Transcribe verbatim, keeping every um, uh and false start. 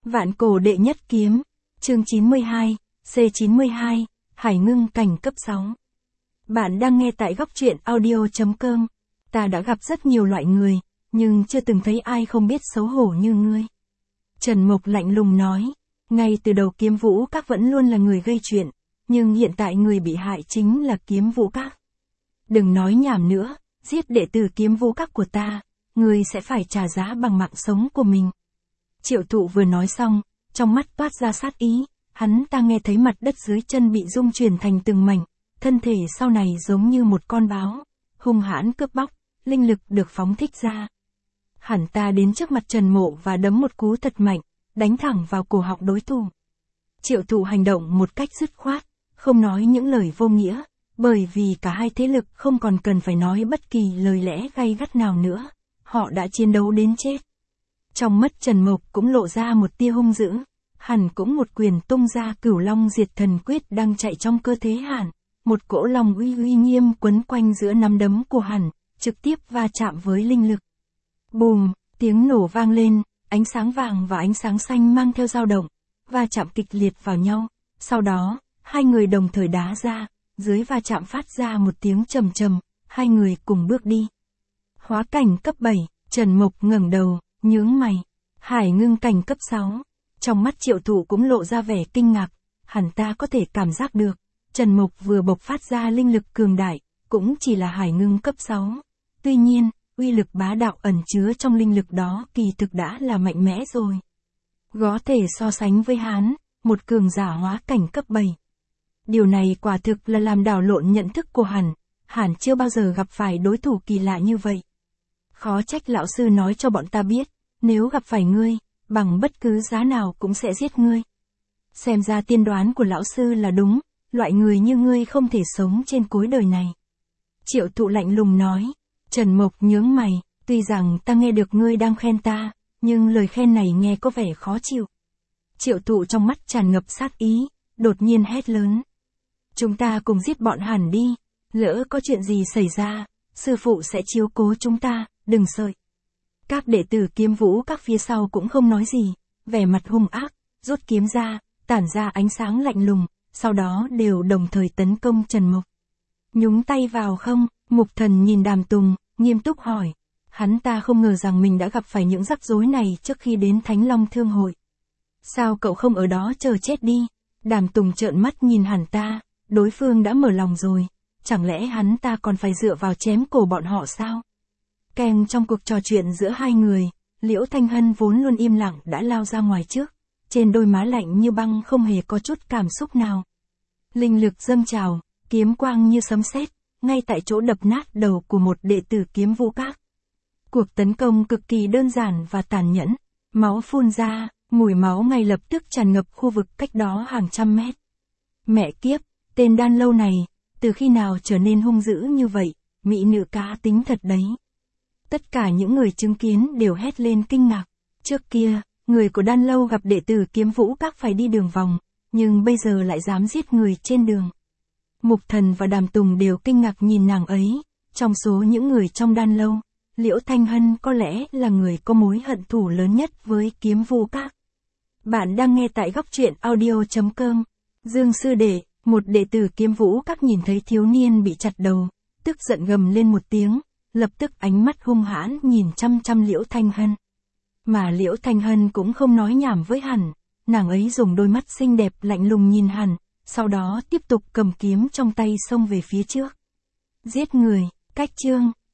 Vạn cổ đệ nhất kiếm, chương chín mươi hai, C chín mươi hai, Hải Ngưng cảnh cấp sáu. Bạn đang nghe tại góc truyện audio.com. Ta đã gặp rất nhiều loại người, nhưng chưa từng thấy ai không biết xấu hổ như ngươi. Trần Mộc lạnh lùng nói, ngay từ đầu Kiếm Vũ Các vẫn luôn là người gây chuyện, nhưng hiện tại người bị hại chính là Kiếm Vũ Các. Đừng nói nhảm nữa, giết đệ tử Kiếm Vũ Các của ta, ngươi sẽ phải trả giá bằng mạng sống của mình. Triệu Thụ vừa nói xong, trong mắt toát ra sát ý, hắn ta nghe thấy mặt đất dưới chân bị rung chuyển thành từng mảnh, thân thể sau này giống như một con báo, hung hãn cướp bóc, linh lực được phóng thích ra. Hắn ta đến trước mặt Trần Mộ và đấm một cú thật mạnh, đánh thẳng vào cổ họng đối thủ. Triệu Thụ hành động một cách dứt khoát, không nói những lời vô nghĩa, bởi vì cả hai thế lực không còn cần phải nói bất kỳ lời lẽ gay gắt nào nữa, họ đã chiến đấu đến chết. Trong mắt Trần Mộc cũng lộ ra một tia hung dữ, hắn cũng một quyền tung ra Cửu Long Diệt Thần Quyết đang chạy trong cơ thể hắn, một cỗ long uy uy nghiêm quấn quanh giữa nắm đấm của hắn, trực tiếp va chạm với linh lực. Bùm, tiếng nổ vang lên, ánh sáng vàng và ánh sáng xanh mang theo dao động, va chạm kịch liệt vào nhau, sau đó, hai người đồng thời đá ra, dưới va chạm phát ra một tiếng trầm trầm, hai người cùng bước đi. Hóa cảnh cấp bảy, Trần Mộc ngẩng đầu, nhướng mày, Hải Ngưng cảnh cấp sáu. Trong mắt Triệu Thụ cũng lộ ra vẻ kinh ngạc, hắn ta có thể cảm giác được, Trần Mộc vừa bộc phát ra linh lực cường đại, cũng chỉ là Hải Ngưng cấp sáu. Tuy nhiên, uy lực bá đạo ẩn chứa trong linh lực đó kỳ thực đã là mạnh mẽ rồi. Có thể so sánh với hắn, một cường giả hóa cảnh cấp bảy. Điều này quả thực là làm đảo lộn nhận thức của hắn, hắn chưa bao giờ gặp phải đối thủ kỳ lạ như vậy. Khó trách lão sư nói cho bọn ta biết, nếu gặp phải ngươi, bằng bất cứ giá nào cũng sẽ giết ngươi. Xem ra tiên đoán của lão sư là đúng, loại người như ngươi không thể sống trên cuối đời này. Triệu Thụ lạnh lùng nói. Trần Mộc nhướng mày, tuy rằng ta nghe được ngươi đang khen ta, nhưng lời khen này nghe có vẻ khó chịu. Triệu Thụ trong mắt tràn ngập sát ý, đột nhiên hét lớn. Chúng ta cùng giết bọn hắn đi, lỡ có chuyện gì xảy ra, sư phụ sẽ chiếu cố chúng ta, đừng sợ. Các đệ tử Kiếm Vũ Các phía sau cũng không nói gì, vẻ mặt hung ác, rút kiếm ra, tản ra ánh sáng lạnh lùng, sau đó đều đồng thời tấn công Trần Mộc. Nhúng tay vào không? Mục Thần nhìn Đàm Tùng, nghiêm túc hỏi. Hắn ta không ngờ rằng mình đã gặp phải những rắc rối này trước khi đến Thánh Long Thương Hội. Sao cậu không ở đó chờ chết đi? Đàm Tùng trợn mắt nhìn hắn ta, đối phương đã mở lòng rồi, chẳng lẽ hắn ta còn phải dựa vào chém cổ bọn họ sao? Kèm trong cuộc trò chuyện giữa hai người, Liễu Thanh Hân vốn luôn im lặng đã lao ra ngoài trước, trên đôi má lạnh như băng không hề có chút cảm xúc nào. Linh lực dâng trào, kiếm quang như sấm sét, ngay tại chỗ đập nát đầu của một đệ tử Kiếm Vũ Các. Cuộc tấn công cực kỳ đơn giản và tàn nhẫn, máu phun ra, mùi máu ngay lập tức tràn ngập khu vực cách đó hàng trăm mét. Mẹ kiếp, tên đan lâu này, từ khi nào trở nên hung dữ như vậy, mỹ nữ cá tính thật đấy. Tất cả những người chứng kiến đều hét lên kinh ngạc. Trước kia, người của đan lâu gặp đệ tử Kiếm Vũ Các phải đi đường vòng, nhưng bây giờ lại dám giết người trên đường. Mục Thần và Đàm Tùng đều kinh ngạc nhìn nàng ấy, trong số những người trong đan lâu, Liễu Thanh Hân có lẽ là người có mối hận thù lớn nhất với Kiếm Vũ Các. Bạn đang nghe tại góc truyện audio.com. Dương sư đệ, một đệ tử Kiếm Vũ Các nhìn thấy thiếu niên bị chặt đầu, tức giận gầm lên một tiếng, lập tức ánh mắt hung hãn nhìn chăm chăm Liễu Thanh Hân. Mà Liễu Thanh Hân cũng không nói nhảm với hắn, nàng ấy dùng đôi mắt xinh đẹp lạnh lùng nhìn hắn, sau đó tiếp tục cầm kiếm trong tay xông về phía trước. Giết người, cách chương.